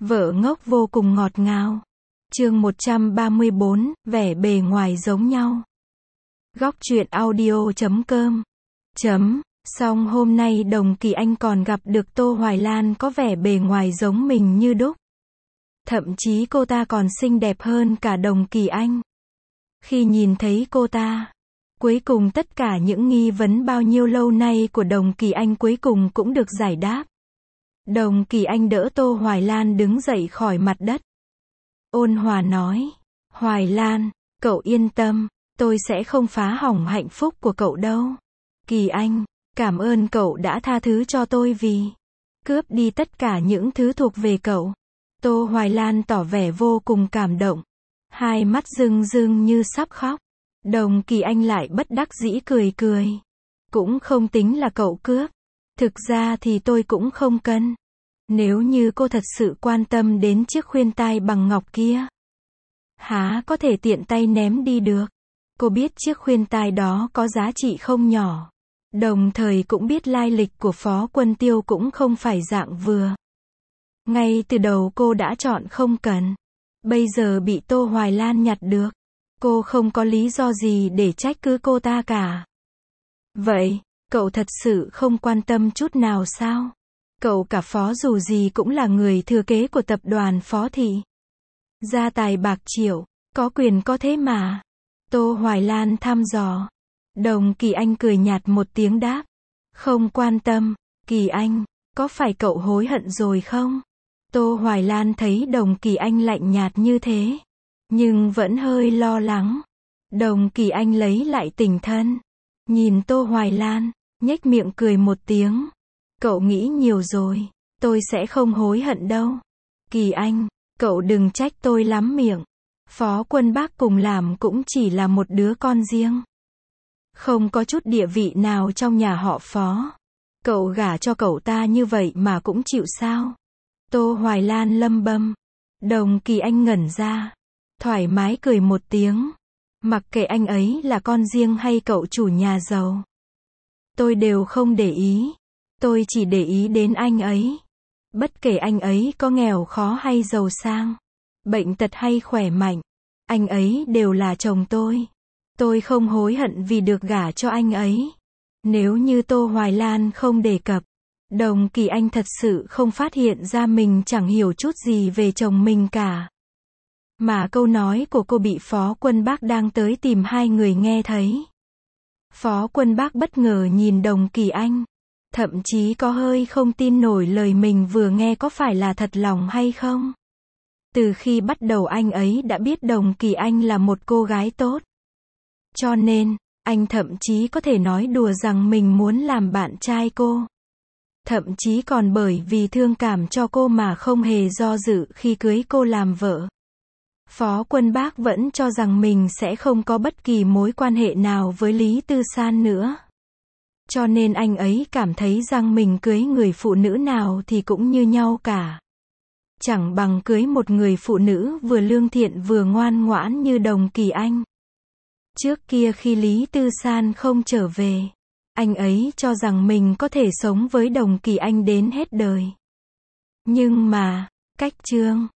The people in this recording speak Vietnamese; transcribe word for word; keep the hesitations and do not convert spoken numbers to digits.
Vợ ngốc vô cùng ngọt ngào. Chương một trăm ba mươi bốn, vẻ bề ngoài giống nhau. Góc truyện audio chấm com. Chấm. Xong hôm nay Đồng Kỳ Anh còn gặp được Tô Hoài Lan có vẻ bề ngoài giống mình như đúc. Thậm chí cô ta còn xinh đẹp hơn cả Đồng Kỳ Anh. Khi nhìn thấy cô ta, cuối cùng tất cả những nghi vấn bao nhiêu lâu nay của Đồng Kỳ Anh cuối cùng cũng được giải đáp. Đồng Kỳ Anh đỡ Tô Hoài Lan đứng dậy khỏi mặt đất. Ôn hòa nói, Hoài Lan, cậu yên tâm, tôi sẽ không phá hỏng hạnh phúc của cậu đâu. Kỳ Anh, cảm ơn cậu đã tha thứ cho tôi vì cướp đi tất cả những thứ thuộc về cậu. Tô Hoài Lan tỏ vẻ vô cùng cảm động, hai mắt rưng rưng như sắp khóc. Đồng Kỳ Anh lại bất đắc dĩ cười cười. Cũng không tính là cậu cướp. Thực ra thì tôi cũng không cần. Nếu như cô thật sự quan tâm đến chiếc khuyên tai bằng ngọc kia, há có thể tiện tay ném đi được. Cô biết chiếc khuyên tai đó có giá trị không nhỏ. Đồng thời cũng biết lai lịch của Phó Quân Tiêu cũng không phải dạng vừa. Ngay từ đầu cô đã chọn không cần. Bây giờ bị Tô Hoài Lan nhặt được. Cô không có lý do gì để trách cứ cô ta cả. Vậy, cậu thật sự không quan tâm chút nào sao? Cậu cả Phó dù gì cũng là người thừa kế của tập đoàn Phó Thị. Gia tài bạc triệu, có quyền có thế mà. Tô Hoài Lan thăm dò. Đồng Kỳ Anh cười nhạt một tiếng đáp. Không quan tâm. Kỳ Anh, có phải cậu hối hận rồi không? Tô Hoài Lan thấy Đồng Kỳ Anh lạnh nhạt như thế, nhưng vẫn hơi lo lắng. Đồng Kỳ Anh lấy lại tỉnh thân, nhìn Tô Hoài Lan, nhếch miệng cười một tiếng. Cậu nghĩ nhiều rồi, tôi sẽ không hối hận đâu. Kỳ Anh, cậu đừng trách tôi lắm miệng. Phó Quân Bác cùng làm cũng chỉ là một đứa con riêng. Không có chút địa vị nào trong nhà họ Phó. Cậu gả cho cậu ta như vậy mà cũng chịu sao? Tô Hoài Lan lầm bầm. Đồng Kỳ Anh ngẩn ra, thoải mái cười một tiếng. Mặc kệ anh ấy là con riêng hay cậu chủ nhà giàu, tôi đều không để ý. Tôi chỉ để ý đến anh ấy. Bất kể anh ấy có nghèo khó hay giàu sang, bệnh tật hay khỏe mạnh, anh ấy đều là chồng tôi. Tôi không hối hận vì được gả cho anh ấy. Nếu như Tô Hoài Lan không đề cập, Đồng Kỳ Anh thật sự không phát hiện ra mình chẳng hiểu chút gì về chồng mình cả. Mà câu nói của cô bị Phó Quân Bác đang tới tìm hai người nghe thấy. Phó Quân Bác bất ngờ nhìn Đồng Kỳ Anh, thậm chí có hơi không tin nổi lời mình vừa nghe có phải là thật lòng hay không. Từ khi bắt đầu anh ấy đã biết Đồng Kỳ Anh là một cô gái tốt. Cho nên, anh thậm chí có thể nói đùa rằng mình muốn làm bạn trai cô. Thậm chí còn bởi vì thương cảm cho cô mà không hề do dự khi cưới cô làm vợ. Phó Quân Bác vẫn cho rằng mình sẽ không có bất kỳ mối quan hệ nào với Lý Tư San nữa. Cho nên anh ấy cảm thấy rằng mình cưới người phụ nữ nào thì cũng như nhau cả. Chẳng bằng cưới một người phụ nữ vừa lương thiện vừa ngoan ngoãn như Đồng Kỳ Anh. Trước kia khi Lý Tư San không trở về, anh ấy cho rằng mình có thể sống với Đồng Kỳ Anh đến hết đời. Nhưng mà, cách chương